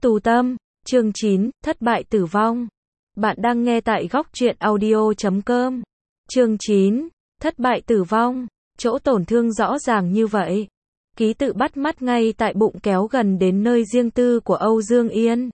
Tu Tâm, chương 9, Thất bại tử vong. Bạn đang nghe tại góc truyện audio.com. Chương 9, Thất bại tử vong. Chỗ tổn thương rõ ràng như vậy. Ký tự bắt mắt ngay tại bụng kéo gần đến nơi riêng tư của Âu Dương Yên.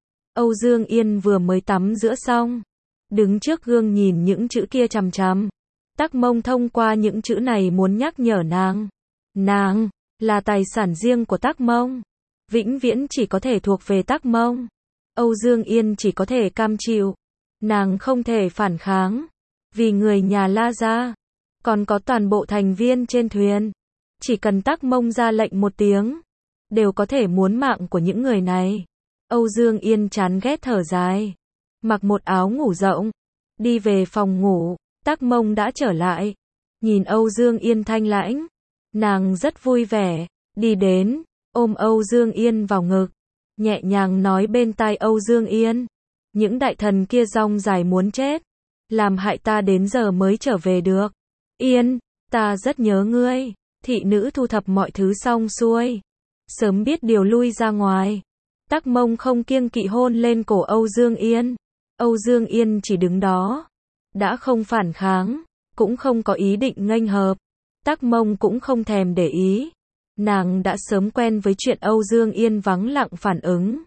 Âu Dương Yên vừa mới tắm rửa xong. Đứng trước gương nhìn những chữ kia chằm chằm. Tắc Mông thông qua những chữ này muốn nhắc nhở nàng. Nàng là tài sản riêng của Tắc Mông. Vĩnh viễn chỉ có thể thuộc về Tắc Mông. Âu Dương Yên chỉ có thể cam chịu. Nàng không thể phản kháng. Vì người nhà La gia, còn có toàn bộ thành viên trên thuyền. Chỉ cần Tắc Mông ra lệnh một tiếng, đều có thể muốn mạng của những người này. Âu Dương Yên chán ghét thở dài. Mặc một áo ngủ rộng. Đi về phòng ngủ. Tắc Mông đã trở lại. Nhìn Âu Dương Yên thanh lãnh. Nàng rất vui vẻ. Đi đến, ôm Âu Dương Yên vào ngực. Nhẹ nhàng nói bên tai Âu Dương Yên. Những đại thần kia rong dài muốn chết. Làm hại ta đến giờ mới trở về được. Yên, ta rất nhớ ngươi. Thị nữ thu thập mọi thứ xong xuôi. Sớm biết điều lui ra ngoài. Tắc Mông không kiêng kỵ hôn lên cổ Âu Dương Yên. Âu Dương Yên chỉ đứng đó. Đã không phản kháng. Cũng không có ý định nghênh hợp. Tắc Mông cũng không thèm để ý. Nàng đã sớm quen với chuyện Âu Dương Yên vắng lặng phản ứng.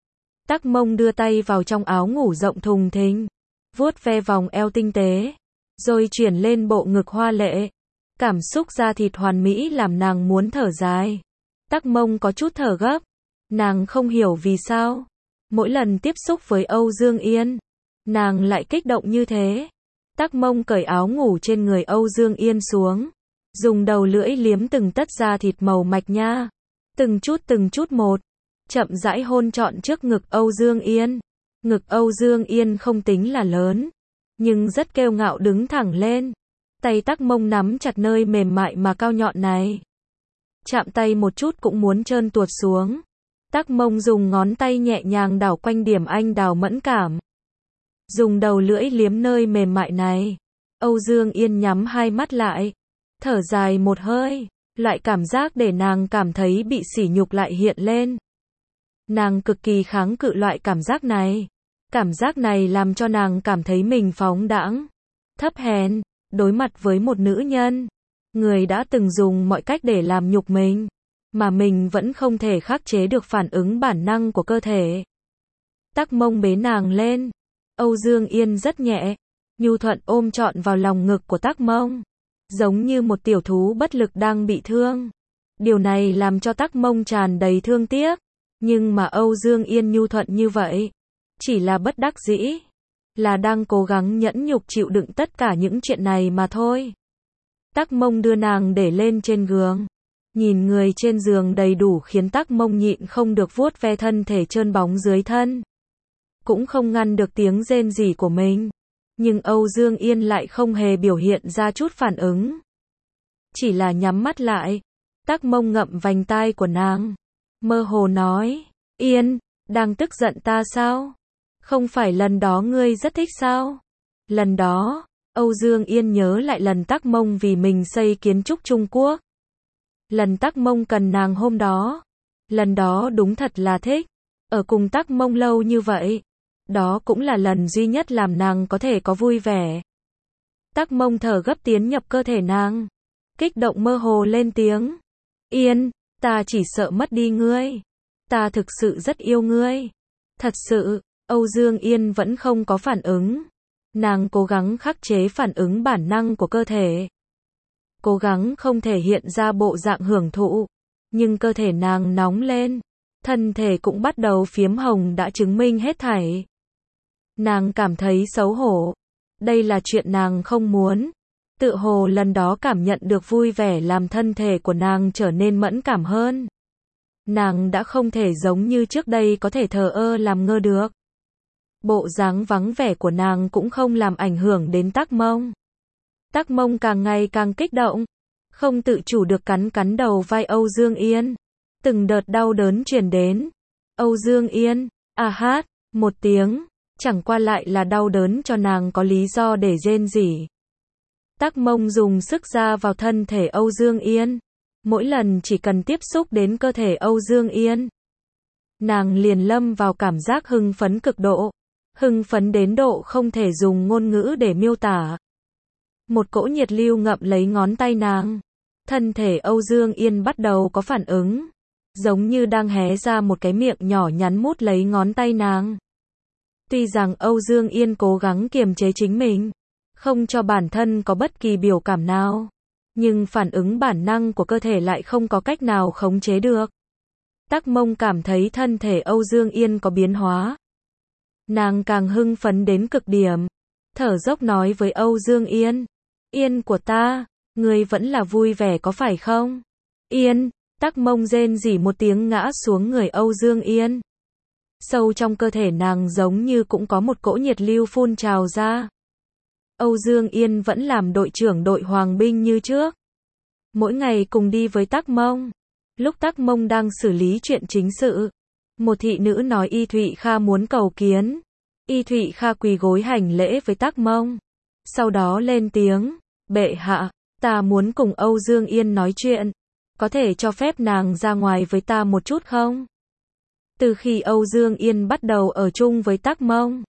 Tắc Mông đưa tay vào trong áo ngủ rộng thùng thình. Vuốt ve vòng eo tinh tế. Rồi chuyển lên bộ ngực hoa lệ. Cảm xúc da thịt hoàn mỹ làm nàng muốn thở dài. Tắc Mông có chút thở gấp. Nàng không hiểu vì sao. Mỗi lần tiếp xúc với Âu Dương Yên, nàng lại kích động như thế. Tắc Mông cởi áo ngủ trên người Âu Dương Yên xuống. Dùng đầu lưỡi liếm từng tấc da thịt màu mạch nha. Từng chút một. Chậm rãi hôn trọn trước ngực Âu Dương Yên. Ngực Âu Dương Yên không tính là lớn, nhưng rất kiêu ngạo đứng thẳng lên. Tay Tắc Mông nắm chặt nơi mềm mại mà cao nhọn này. Chạm tay một chút cũng muốn trơn tuột xuống. Tắc Mông dùng ngón tay nhẹ nhàng đảo quanh điểm anh đào mẫn cảm. Dùng đầu lưỡi liếm nơi mềm mại này. Âu Dương Yên nhắm hai mắt lại. Thở dài một hơi. Loại cảm giác để nàng cảm thấy bị sỉ nhục lại hiện lên. Nàng cực kỳ kháng cự loại cảm giác này. Cảm giác này làm cho nàng cảm thấy mình phóng đãng, thấp hèn, đối mặt với một nữ nhân. Người đã từng dùng mọi cách để làm nhục mình. Mà mình vẫn không thể khắc chế được phản ứng bản năng của cơ thể. Tắc Mông bế nàng lên. Âu Dương Yên rất nhẹ, nhu thuận ôm trọn vào lòng ngực của Tắc Mông. Giống như một tiểu thú bất lực đang bị thương. Điều này làm cho Tắc Mông tràn đầy thương tiếc. Nhưng mà Âu Dương Yên nhu thuận như vậy, chỉ là bất đắc dĩ. Là đang cố gắng nhẫn nhục chịu đựng tất cả những chuyện này mà thôi. Tắc Mông đưa nàng để lên trên giường. Nhìn người trên giường đầy đủ khiến Tắc Mông nhịn không được vuốt ve thân thể trơn bóng dưới thân. Cũng không ngăn được tiếng rên rỉ của mình. Nhưng Âu Dương Yên lại không hề biểu hiện ra chút phản ứng. Chỉ là nhắm mắt lại. Tắc Mông ngậm vành tai của nàng. Mơ hồ nói, Yên, đang tức giận ta sao? Không phải lần đó ngươi rất thích sao? Lần đó, Âu Dương Yên nhớ lại lần Tắc Mông vì mình xây kiến trúc Trung Quốc. Lần Tắc Mông cần nàng hôm đó. Lần đó đúng thật là thích. Ở cùng Tắc Mông lâu như vậy. Đó cũng là lần duy nhất làm nàng có thể có vui vẻ. Tắc Mông thở gấp tiến nhập cơ thể nàng. Kích động mơ hồ lên tiếng. Yên, ta chỉ sợ mất đi ngươi. Ta thực sự rất yêu ngươi. Thật sự, Âu Dương Yên vẫn không có phản ứng. Nàng cố gắng khắc chế phản ứng bản năng của cơ thể. Cố gắng không thể hiện ra bộ dạng hưởng thụ. Nhưng cơ thể nàng nóng lên. Thân thể cũng bắt đầu phiếm hồng đã chứng minh hết thảy. Nàng cảm thấy xấu hổ. Đây là chuyện nàng không muốn. Tự hồ lần đó cảm nhận được vui vẻ làm thân thể của nàng trở nên mẫn cảm hơn. Nàng đã không thể giống như trước đây có thể thờ ơ làm ngơ được. Bộ dáng vắng vẻ của nàng cũng không làm ảnh hưởng đến Tắc Mông. Tắc Mông càng ngày càng kích động. Không tự chủ được cắn đầu vai Âu Dương Yên. Từng đợt đau đớn truyền đến. Âu Dương Yên, à hát, một tiếng. Chẳng qua lại là đau đớn cho nàng có lý do để rên rỉ. Tắc Mông dùng sức ra vào thân thể Âu Dương Yên. Mỗi lần chỉ cần tiếp xúc đến cơ thể Âu Dương Yên, nàng liền lâm vào cảm giác hưng phấn cực độ. Hưng phấn đến độ không thể dùng ngôn ngữ để miêu tả. Một cỗ nhiệt lưu ngậm lấy ngón tay nàng. Thân thể Âu Dương Yên bắt đầu có phản ứng. Giống như đang hé ra một cái miệng nhỏ nhắn mút lấy ngón tay nàng. Tuy rằng Âu Dương Yên cố gắng kiềm chế chính mình, không cho bản thân có bất kỳ biểu cảm nào, nhưng phản ứng bản năng của cơ thể lại không có cách nào khống chế được. Tắc Mông cảm thấy thân thể Âu Dương Yên có biến hóa. Nàng càng hưng phấn đến cực điểm, thở dốc nói với Âu Dương Yên, Yên của ta, ngươi vẫn là vui vẻ có phải không? Yên, Tắc Mông rên rỉ một tiếng ngã xuống người Âu Dương Yên. Sâu trong cơ thể nàng giống như cũng có một cỗ nhiệt lưu phun trào ra. Âu Dương Yên vẫn làm đội trưởng đội Hoàng binh như trước. Mỗi ngày cùng đi với Tắc Mông. Lúc Tắc Mông đang xử lý chuyện chính sự, một thị nữ nói Y Thụy Kha muốn cầu kiến. Y Thụy Kha quỳ gối hành lễ với Tắc Mông. Sau đó lên tiếng, bệ hạ, ta muốn cùng Âu Dương Yên nói chuyện. Có thể cho phép nàng ra ngoài với ta một chút không? Từ khi Âu Dương Yên bắt đầu ở chung với Tắc Mông,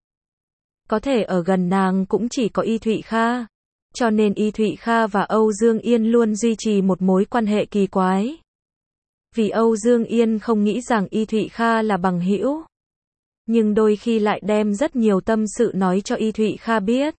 có thể ở gần nàng cũng chỉ có Y Thụy Kha. Cho nên Y Thụy Kha và Âu Dương Yên luôn duy trì một mối quan hệ kỳ quái. Vì Âu Dương Yên không nghĩ rằng Y Thụy Kha là bằng hữu, nhưng đôi khi lại đem rất nhiều tâm sự nói cho Y Thụy Kha biết.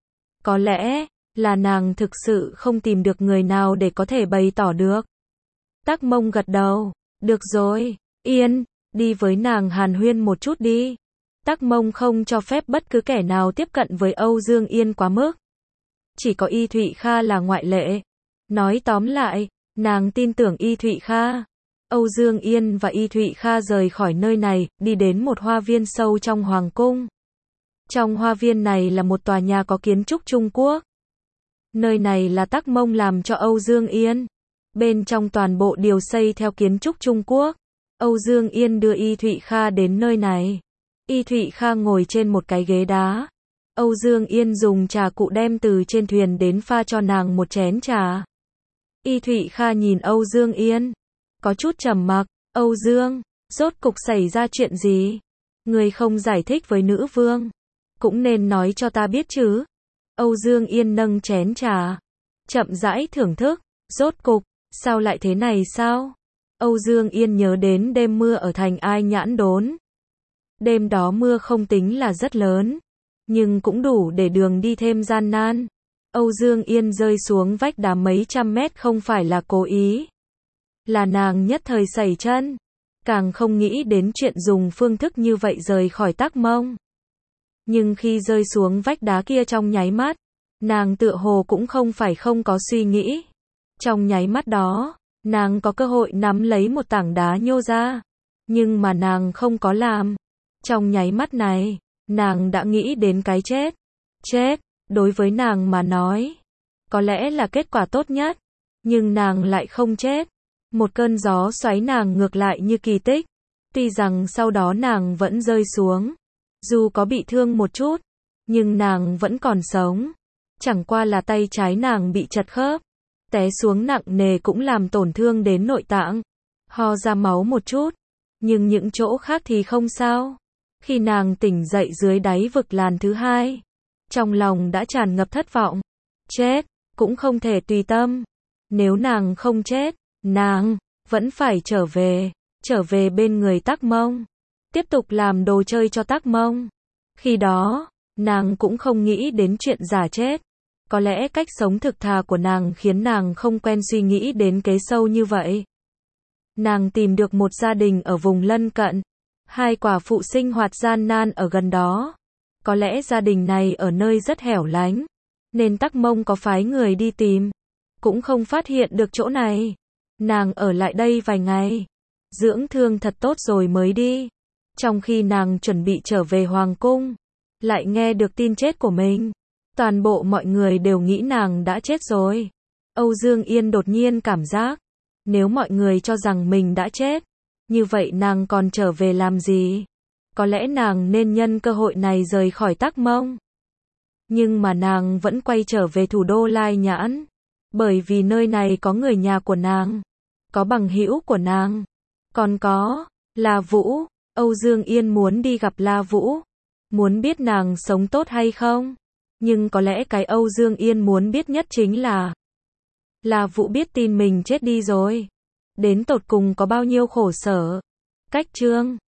Có lẽ là nàng thực sự không tìm được người nào để có thể bày tỏ được. Tắc Mông gật đầu, được rồi, Yên, đi với nàng hàn huyên một chút đi. Tắc Mông không cho phép bất cứ kẻ nào tiếp cận với Âu Dương Yên quá mức. Chỉ có Y Thụy Kha là ngoại lệ. Nói tóm lại, nàng tin tưởng Y Thụy Kha. Âu Dương Yên và Y Thụy Kha rời khỏi nơi này, đi đến một hoa viên sâu trong hoàng cung. Trong hoa viên này là một tòa nhà có kiến trúc Trung Quốc. Nơi này là Tắc Mông làm cho Âu Dương Yên. Bên trong toàn bộ đều xây theo kiến trúc Trung Quốc. Âu Dương Yên đưa Y Thụy Kha đến nơi này. Y Thụy Kha ngồi trên một cái ghế đá. Âu Dương Yên dùng trà cụ đem từ trên thuyền đến pha cho nàng một chén trà. Y Thụy Kha nhìn Âu Dương Yên, có chút trầm mặc. Âu Dương, rốt cục xảy ra chuyện gì? Người không giải thích với nữ vương, cũng nên nói cho ta biết chứ. Âu Dương Yên nâng chén trà, chậm rãi thưởng thức. Rốt cục, sao lại thế này sao? Âu Dương Yên nhớ đến đêm mưa ở thành Ai Nhãn Đốn. Đêm đó mưa không tính là rất lớn, nhưng cũng đủ để đường đi thêm gian nan. Âu Dương Yên rơi xuống vách đá mấy trăm mét không phải là cố ý. Là nàng nhất thời sẩy chân. Càng không nghĩ đến chuyện dùng phương thức như vậy rời khỏi Tắc Mông. Nhưng khi rơi xuống vách đá kia trong nháy mắt, nàng tựa hồ cũng không phải không có suy nghĩ. Trong nháy mắt đó, nàng có cơ hội nắm lấy một tảng đá nhô ra. Nhưng mà nàng không có làm. Trong nháy mắt này, nàng đã nghĩ đến cái chết. Chết, đối với nàng mà nói, có lẽ là kết quả tốt nhất. Nhưng nàng lại không chết. Một cơn gió xoáy nàng ngược lại như kỳ tích. Tuy rằng sau đó nàng vẫn rơi xuống. Dù có bị thương một chút, nhưng nàng vẫn còn sống. Chẳng qua là tay trái nàng bị chật khớp. Té xuống nặng nề cũng làm tổn thương đến nội tạng. Ho ra máu một chút. Nhưng những chỗ khác thì không sao. Khi nàng tỉnh dậy dưới đáy vực làn thứ hai, trong lòng đã tràn ngập thất vọng. Chết, cũng không thể tùy tâm. Nếu nàng không chết, nàng vẫn phải trở về bên người Tắc Mông. Tiếp tục làm đồ chơi cho Tắc Mông. Khi đó, nàng cũng không nghĩ đến chuyện giả chết. Có lẽ cách sống thực thà của nàng khiến nàng không quen suy nghĩ đến kế sâu như vậy. Nàng tìm được một gia đình ở vùng lân cận. Hai quả phụ sinh hoạt gian nan ở gần đó. Có lẽ gia đình này ở nơi rất hẻo lánh, nên Tắc Mông có phái người đi tìm, cũng không phát hiện được chỗ này. Nàng ở lại đây vài ngày, dưỡng thương thật tốt rồi mới đi. Trong khi nàng chuẩn bị trở về hoàng cung, lại nghe được tin chết của mình. Toàn bộ mọi người đều nghĩ nàng đã chết rồi. Âu Dương Yên đột nhiên cảm giác, nếu mọi người cho rằng mình đã chết, như vậy nàng còn trở về làm gì? Có lẽ nàng nên nhân cơ hội này rời khỏi Tắc Mông. Nhưng mà nàng vẫn quay trở về thủ đô Lai Nhãn. Bởi vì nơi này có người nhà của nàng, có bằng hữu của nàng, còn có La Vũ. Âu Dương Yên muốn đi gặp La Vũ, muốn biết nàng sống tốt hay không. Nhưng có lẽ cái Âu Dương Yên muốn biết nhất chính là La Vũ biết tin mình chết đi rồi. Đến tột cùng có bao nhiêu khổ sở. Cách chương